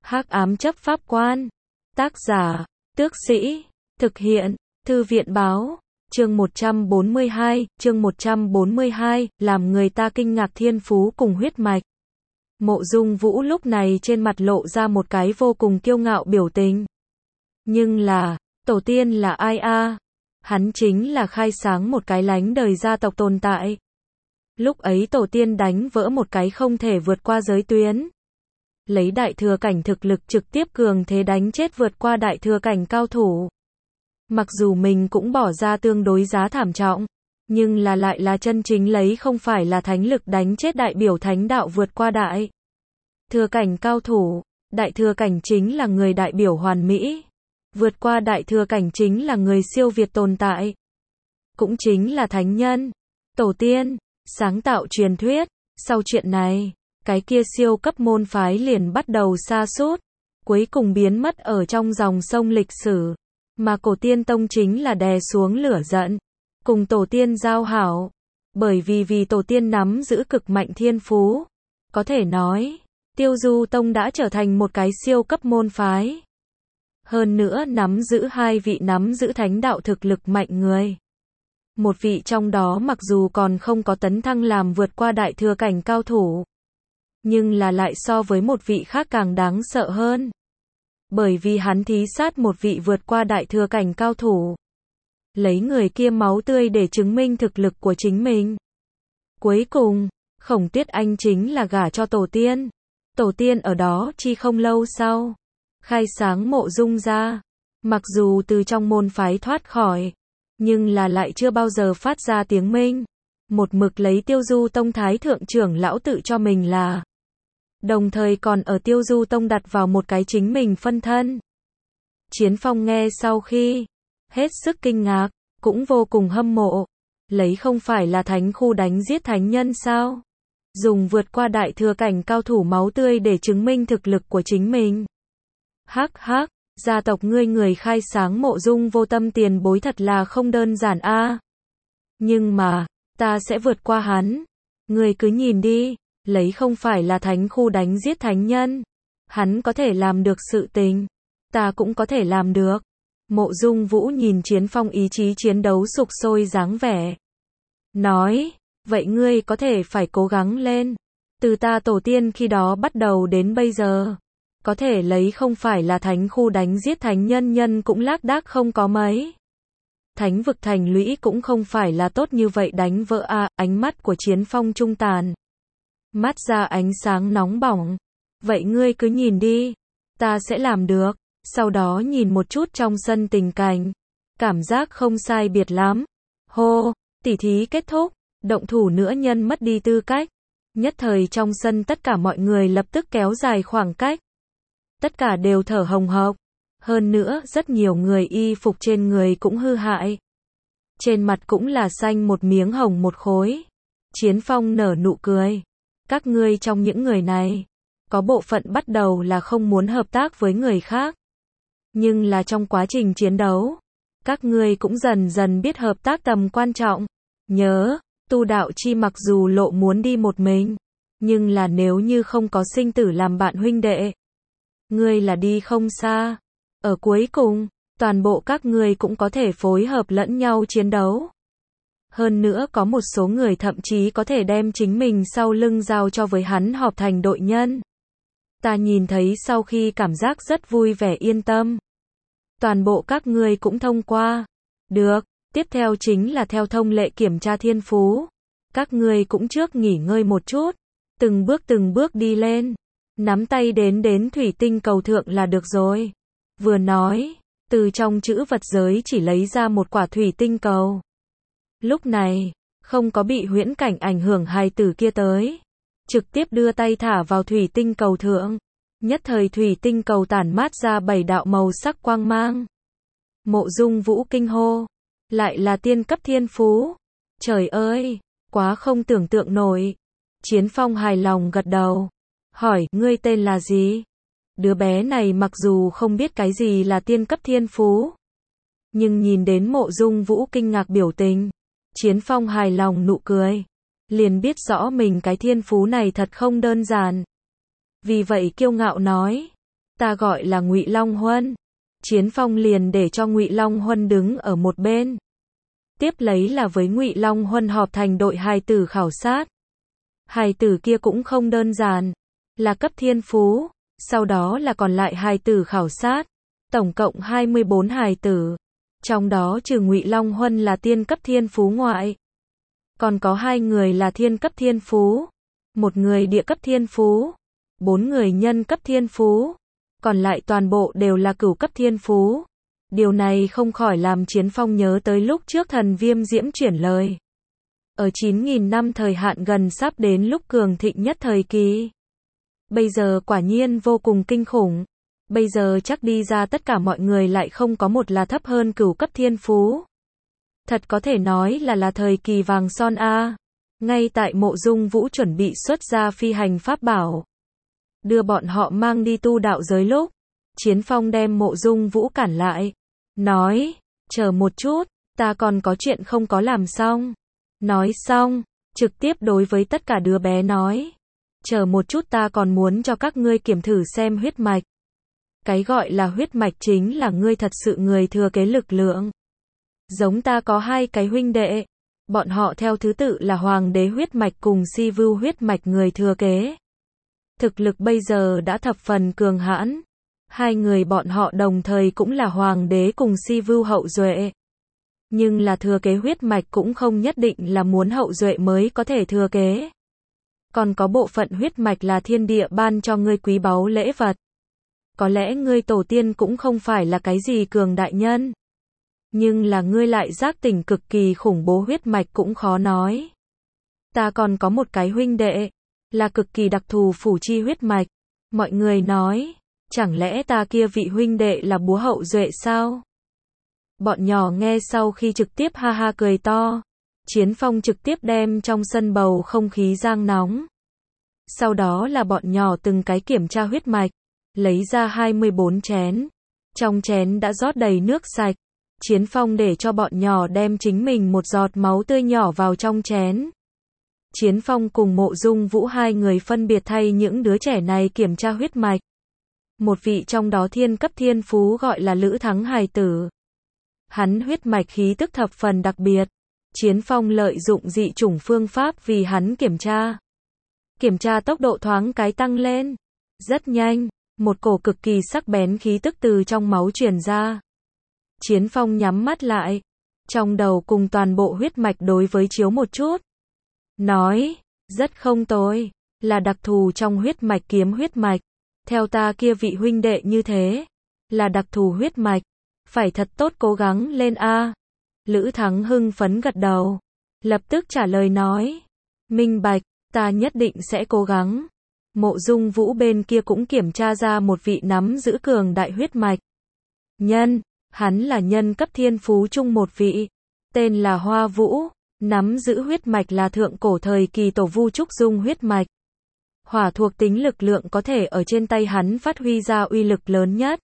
Hắc ám chấp pháp quan. Tác giả, Tước Sĩ. Thực hiện, Thư viện báo. Chương 142, làm người ta kinh ngạc thiên phú cùng huyết mạch. Mộ Dung Vũ lúc này trên mặt lộ ra một cái vô cùng kiêu ngạo biểu tình. Nhưng là, tổ tiên là ai a? Hắn chính là khai sáng một cái lánh đời gia tộc tồn tại. Lúc ấy tổ tiên đánh vỡ một cái không thể vượt qua giới tuyến. Lấy đại thừa cảnh thực lực trực tiếp cường thế đánh chết vượt qua đại thừa cảnh cao thủ. Mặc dù mình cũng bỏ ra tương đối giá thảm trọng, nhưng là lại là chân chính lấy không phải là thánh lực đánh chết đại biểu thánh đạo vượt qua đại thừa cảnh cao thủ. Đại thừa cảnh chính là người đại biểu hoàn mỹ. Vượt qua đại thừa cảnh chính là người siêu việt tồn tại. Cũng chính là thánh nhân, tổ tiên, sáng tạo truyền thuyết. Sau chuyện này, cái kia siêu cấp môn phái liền bắt đầu sa sút, cuối cùng biến mất ở trong dòng sông lịch sử. Mà cổ tiên tông chính là đè xuống lửa giận, cùng tổ tiên giao hảo. Bởi vì tổ tiên nắm giữ cực mạnh thiên phú. Có thể nói, Tiêu Du Tông đã trở thành một cái siêu cấp môn phái. Hơn nữa nắm giữ hai vị nắm giữ thánh đạo thực lực mạnh người. Một vị trong đó mặc dù còn không có tấn thăng làm vượt qua đại thừa cảnh cao thủ, nhưng là lại so với một vị khác càng đáng sợ hơn. Bởi vì hắn thí sát một vị vượt qua đại thừa cảnh cao thủ. Lấy người kia máu tươi để chứng minh thực lực của chính mình. Cuối cùng, Khổng Tuyết Anh chính là gả cho tổ tiên. Tổ tiên ở đó chi không lâu sau khai sáng Mộ Dung gia. Mặc dù từ trong môn phái thoát khỏi, nhưng là lại chưa bao giờ phát ra tiếng minh. Một mực lấy Tiêu Du Tông thái thượng trưởng lão tự cho mình là. Đồng thời còn ở Tiêu Du Tông đặt vào một cái chính mình phân thân. Chiến Phong nghe sau khi hết sức kinh ngạc, cũng vô cùng hâm mộ. Lấy không phải là thánh khu đánh giết thánh nhân sao? Dùng vượt qua đại thừa cảnh cao thủ máu tươi để chứng minh thực lực của chính mình. Hắc hắc, gia tộc ngươi người khai sáng Mộ Dung vô tâm tiền bối thật là không đơn giản a. Nhưng mà, ta sẽ vượt qua hắn. Ngươi cứ nhìn đi, lấy không phải là thánh khu đánh giết thánh nhân. Hắn có thể làm được sự tình. Ta cũng có thể làm được. Mộ Dung Vũ nhìn Chiến Phong ý chí chiến đấu sục sôi dáng vẻ. Nói, vậy ngươi có thể phải cố gắng lên. Từ ta tổ tiên khi đó bắt đầu đến bây giờ. Có thể lấy không phải là thánh khu đánh giết thánh nhân cũng lác đác không có mấy. Thánh vực thành lũy cũng không phải là tốt như vậy đánh vỡ a. Ánh mắt của Chiến Phong trung tàn. Mắt ra ánh sáng nóng bỏng. Vậy ngươi cứ nhìn đi. Ta sẽ làm được. Sau đó nhìn một chút trong sân tình cảnh. Cảm giác không sai biệt lắm. Hô, tỉ thí kết thúc. Động thủ nữa nhân mất đi tư cách. Nhất thời trong sân tất cả mọi người lập tức kéo dài khoảng cách. Tất cả đều thở hồng hộc. Hơn nữa rất nhiều người y phục trên người cũng hư hại. Trên mặt cũng là xanh một miếng hồng một khối. Chiến Phong nở nụ cười. Các ngươi trong những người này, có bộ phận bắt đầu là không muốn hợp tác với người khác. Nhưng là trong quá trình chiến đấu, các ngươi cũng dần dần biết hợp tác tầm quan trọng. Nhớ, tu đạo chi mặc dù lộ muốn đi một mình, nhưng là nếu như không có sinh tử làm bạn huynh đệ, ngươi là đi không xa. Ở cuối cùng, toàn bộ các ngươi cũng có thể phối hợp lẫn nhau chiến đấu. Hơn nữa có một số người thậm chí có thể đem chính mình sau lưng giao cho với hắn họp thành đội nhân. Ta nhìn thấy sau khi cảm giác rất vui vẻ yên tâm. Toàn bộ các ngươi cũng thông qua. Được, tiếp theo chính là theo thông lệ kiểm tra thiên phú. Các ngươi cũng trước nghỉ ngơi một chút. Từng bước đi lên. Nắm tay đến thủy tinh cầu thượng là được rồi. Vừa nói, từ trong chữ vật giới chỉ lấy ra một quả thủy tinh cầu. Lúc này, không có bị huyễn cảnh ảnh hưởng hài tử kia tới. Trực tiếp đưa tay thả vào thủy tinh cầu thượng. Nhất thời thủy tinh cầu tản mát ra 7 đạo màu sắc quang mang. Mộ Dung Vũ kinh hô. Lại là tiên cấp thiên phú. Trời ơi, quá không tưởng tượng nổi. Chiến Phong hài lòng gật đầu. Hỏi, ngươi tên là gì? Đứa bé này mặc dù không biết cái gì là tiên cấp thiên phú. Nhưng nhìn đến Mộ Dung Vũ kinh ngạc biểu tình. Chiến Phong hài lòng nụ cười. Liền biết rõ mình cái thiên phú này thật không đơn giản. Vì vậy kiêu ngạo nói. Ta gọi là Ngụy Long Huân. Chiến Phong liền để cho Ngụy Long Huân đứng ở một bên. Tiếp lấy là với Ngụy Long Huân họp thành đội hài tử khảo sát. Hài tử kia cũng không đơn giản, là cấp thiên phú, sau đó là còn lại hài tử khảo sát, tổng cộng 24 hài tử. Trong đó trừ Ngụy Long Huân là tiên cấp thiên phú ngoại, còn có 2 người là thiên cấp thiên phú, 1 người địa cấp thiên phú, 4 người nhân cấp thiên phú, còn lại toàn bộ đều là cửu cấp thiên phú. Điều này không khỏi làm Chiến Phong nhớ tới lúc trước thần Viêm Diễm chuyển lời. Ở 9.000 năm thời hạn gần sắp đến lúc cường thịnh nhất thời kỳ. Bây giờ quả nhiên vô cùng kinh khủng. Bây giờ chắc đi ra tất cả mọi người lại không có một là thấp hơn cửu cấp thiên phú. Thật có thể nói là thời kỳ vàng son a. Ngay tại Mộ Dung Vũ chuẩn bị xuất ra phi hành pháp bảo, đưa bọn họ mang đi tu đạo giới lúc, Chiến Phong đem Mộ Dung Vũ cản lại, nói, chờ một chút, ta còn có chuyện không có làm xong. Nói xong, trực tiếp đối với tất cả đứa bé nói, chờ một chút, ta còn muốn cho các ngươi kiểm thử xem huyết mạch. Cái gọi là huyết mạch chính là ngươi thật sự người thừa kế lực lượng. Giống ta có 2 cái huynh đệ, bọn họ theo thứ tự là hoàng đế huyết mạch cùng si vưu huyết mạch người thừa kế. Thực lực bây giờ đã thập phần cường hãn. 2 người bọn họ đồng thời cũng là hoàng đế cùng si vưu hậu duệ. Nhưng là thừa kế huyết mạch cũng không nhất định là muốn hậu duệ mới có thể thừa kế. Còn có bộ phận huyết mạch là thiên địa ban cho ngươi quý báu lễ vật. Có lẽ ngươi tổ tiên cũng không phải là cái gì cường đại nhân, nhưng là ngươi lại giác tỉnh cực kỳ khủng bố huyết mạch cũng khó nói. Ta còn có một cái huynh đệ, là cực kỳ đặc thù phủ chi huyết mạch. Mọi người nói, chẳng lẽ ta kia vị huynh đệ là búa hậu duệ sao? Bọn nhỏ nghe sau khi trực tiếp ha ha cười to. Chiến Phong trực tiếp đem trong sân bầu không khí giang nóng. Sau đó là bọn nhỏ từng cái kiểm tra huyết mạch, lấy ra 24 chén. Trong chén đã rót đầy nước sạch. Chiến Phong để cho bọn nhỏ đem chính mình một giọt máu tươi nhỏ vào trong chén. Chiến Phong cùng Mộ Dung Vũ 2 người phân biệt thay những đứa trẻ này kiểm tra huyết mạch. Một vị trong đó thiên cấp thiên phú gọi là Lữ Thắng hài tử. Hắn huyết mạch khí tức thập phần đặc biệt. Chiến Phong lợi dụng dị chủng phương pháp vì hắn kiểm tra. Kiểm tra tốc độ thoáng cái tăng lên. Rất nhanh, một cổ cực kỳ sắc bén khí tức từ trong máu truyền ra. Chiến Phong nhắm mắt lại, trong đầu cùng toàn bộ huyết mạch đối với chiếu một chút. Nói, rất không tồi, là đặc thù trong huyết mạch kiếm huyết mạch. Theo ta kia vị huynh đệ như thế, là đặc thù huyết mạch, phải thật tốt cố gắng lên a. Lữ Thắng hưng phấn gật đầu, lập tức trả lời nói, minh bạch, ta nhất định sẽ cố gắng. Mộ Dung Vũ bên kia cũng kiểm tra ra một vị nắm giữ cường đại huyết mạch nhân, hắn là nhân cấp thiên phú chung một vị, tên là Hoa Vũ, nắm giữ huyết mạch là thượng cổ thời kỳ tổ vu trúc dung huyết mạch. Hỏa thuộc tính lực lượng có thể ở trên tay hắn phát huy ra uy lực lớn nhất.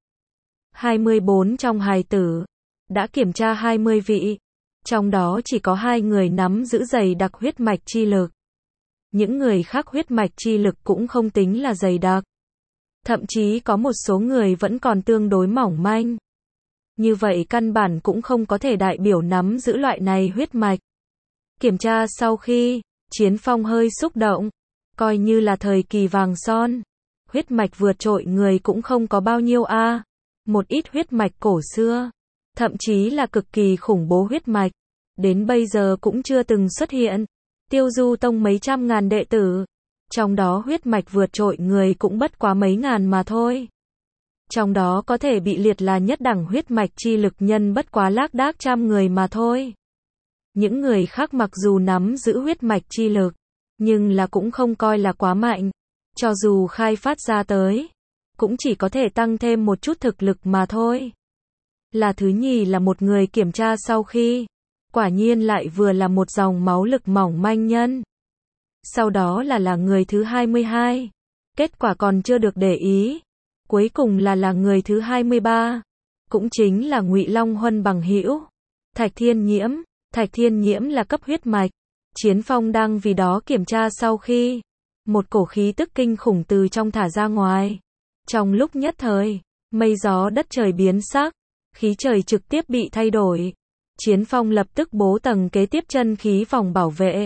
24 trong hài tử, đã kiểm tra 20 vị, trong đó chỉ có 2 người nắm giữ dày đặc huyết mạch chi lực. Những người khác huyết mạch chi lực cũng không tính là dày đặc. Thậm chí có một số người vẫn còn tương đối mỏng manh. Như vậy căn bản cũng không có thể đại biểu nắm giữ loại này huyết mạch. Kiểm tra sau khi, Chiến Phong hơi xúc động, coi như là thời kỳ vàng son. Huyết mạch vượt trội người cũng không có bao nhiêu a. Một ít huyết mạch cổ xưa, thậm chí là cực kỳ khủng bố huyết mạch, đến bây giờ cũng chưa từng xuất hiện. Tiêu Du Tông mấy trăm ngàn đệ tử, trong đó huyết mạch vượt trội người cũng bất quá mấy ngàn mà thôi. Trong đó có thể bị liệt là nhất đẳng huyết mạch chi lực nhân bất quá lác đác trăm người mà thôi. Những người khác mặc dù nắm giữ huyết mạch chi lực, nhưng là cũng không coi là quá mạnh. Cho dù khai phát ra tới, cũng chỉ có thể tăng thêm một chút thực lực mà thôi. Là thứ nhì là một người kiểm tra sau khi, quả nhiên lại vừa là một dòng máu lực mỏng manh nhân. Sau đó là người thứ 22. Kết quả còn chưa được để ý. Cuối cùng là người thứ 23. Cũng chính là Ngụy Long Huân bằng hữu. Thạch Thiên Nhiễm. Thạch Thiên Nhiễm là cấp huyết mạch. Chiến Phong đang vì đó kiểm tra sau khi, một cổ khí tức kinh khủng từ trong thả ra ngoài. Trong lúc nhất thời, mây gió đất trời biến sắc, khí trời trực tiếp bị thay đổi. Chiến Phong lập tức bố tầng kế tiếp chân khí vòng bảo vệ.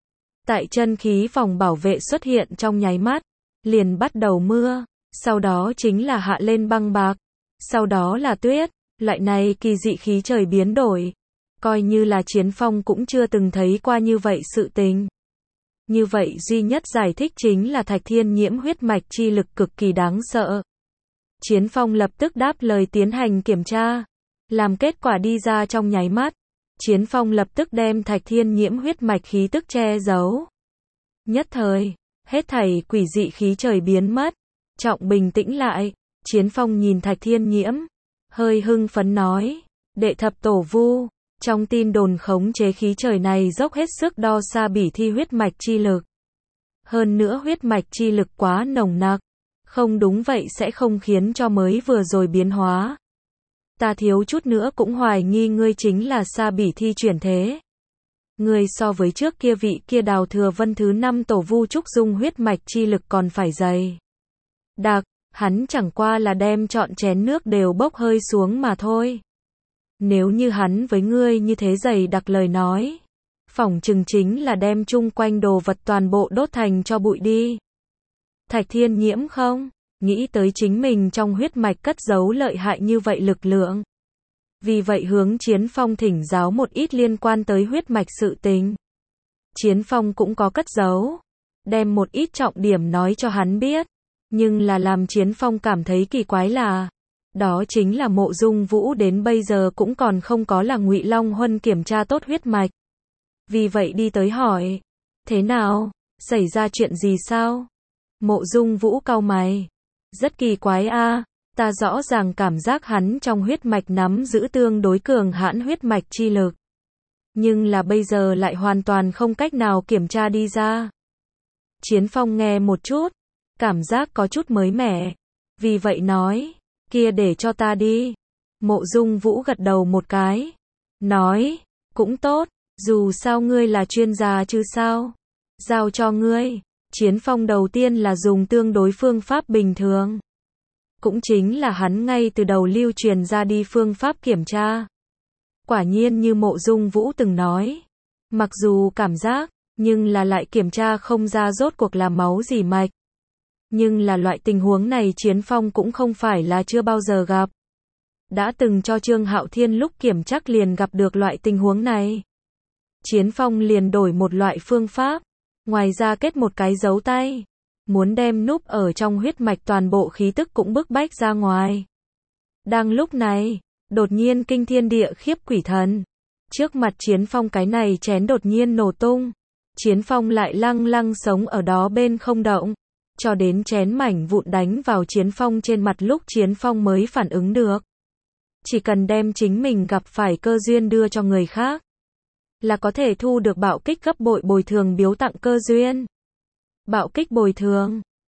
Tại chân khí vòng bảo vệ xuất hiện trong nháy mắt, liền bắt đầu mưa, sau đó chính là hạ lên băng bạc, sau đó là tuyết, loại này kỳ dị khí trời biến đổi. Coi như là Chiến Phong cũng chưa từng thấy qua như vậy sự tình. Như vậy duy nhất giải thích chính là Thạch Thiên Nhiễm huyết mạch chi lực cực kỳ đáng sợ. Chiến Phong lập tức đáp lời tiến hành kiểm tra. Làm kết quả đi ra trong nháy mắt, Chiến Phong lập tức đem Thạch Thiên Nhiễm huyết mạch khí tức che giấu. Nhất thời, hết thảy quỷ dị khí trời biến mất. Trọng bình tĩnh lại, Chiến Phong nhìn Thạch Thiên Nhiễm, hơi hưng phấn nói, đệ thập tổ vu, trong tin đồn khống chế khí trời này dốc hết sức đo xa bỉ thi huyết mạch chi lực. Hơn nữa huyết mạch chi lực quá nồng nặc, không đúng vậy sẽ không khiến cho mới vừa rồi biến hóa. Ta thiếu chút nữa cũng hoài nghi ngươi chính là xa bỉ thi chuyển thế. Ngươi so với trước kia vị kia Đào Thừa Vân thứ 5 tổ vu trúc dung huyết mạch chi lực còn phải dày đặc, hắn chẳng qua là đem trọn chén nước đều bốc hơi xuống mà thôi. Nếu như hắn với ngươi như thế dày đặc lời nói, phỏng chừng chính là đem chung quanh đồ vật toàn bộ đốt thành cho bụi đi. Thạch Thiên Nhiễm không nghĩ tới chính mình trong huyết mạch cất giấu lợi hại như vậy lực lượng. Vì vậy hướng Chiến Phong thỉnh giáo một ít liên quan tới huyết mạch sự tình. Chiến Phong cũng có cất giấu, đem một ít trọng điểm nói cho hắn biết. Nhưng là làm Chiến Phong cảm thấy kỳ quái là, đó chính là Mộ Dung Vũ đến bây giờ cũng còn không có là Ngụy Long Huân kiểm tra tốt huyết mạch. Vì vậy đi tới hỏi, thế nào, xảy ra chuyện gì sao? Mộ Dung Vũ cau mày, rất kỳ quái a, ta rõ ràng cảm giác hắn trong huyết mạch nắm giữ tương đối cường hãn huyết mạch chi lực. Nhưng là bây giờ lại hoàn toàn không cách nào kiểm tra đi ra. Chiến Phong nghe một chút, cảm giác có chút mới mẻ. Vì vậy nói, kia để cho ta đi. Mộ Dung Vũ gật đầu một cái. Nói, cũng tốt, dù sao ngươi là chuyên gia chứ sao. Giao cho ngươi. Chiến Phong đầu tiên là dùng tương đối phương pháp bình thường. Cũng chính là hắn ngay từ đầu lưu truyền ra đi phương pháp kiểm tra. Quả nhiên như Mộ Dung Vũ từng nói. Mặc dù cảm giác, nhưng là lại kiểm tra không ra rốt cuộc là máu gì mạch. Nhưng là loại tình huống này Chiến Phong cũng không phải là chưa bao giờ gặp. Đã từng cho Trương Hạo Thiên lúc kiểm chắc liền gặp được loại tình huống này. Chiến Phong liền đổi một loại phương pháp. Ngoài ra kết một cái dấu tay. Muốn đem núp ở trong huyết mạch toàn bộ khí tức cũng bức bách ra ngoài. Đang lúc này, đột nhiên kinh thiên địa khiếp quỷ thần. Trước mặt Chiến Phong cái này chén đột nhiên nổ tung. Chiến Phong lại lăng lăng sống ở đó bên không động. Cho đến chén mảnh vụn đánh vào Chiến Phong trên mặt lúc Chiến Phong mới phản ứng được. Chỉ cần đem chính mình gặp phải cơ duyên đưa cho người khác, là có thể thu được bạo kích gấp bội bồi thường biếu tặng cơ duyên. Bạo kích bồi thường,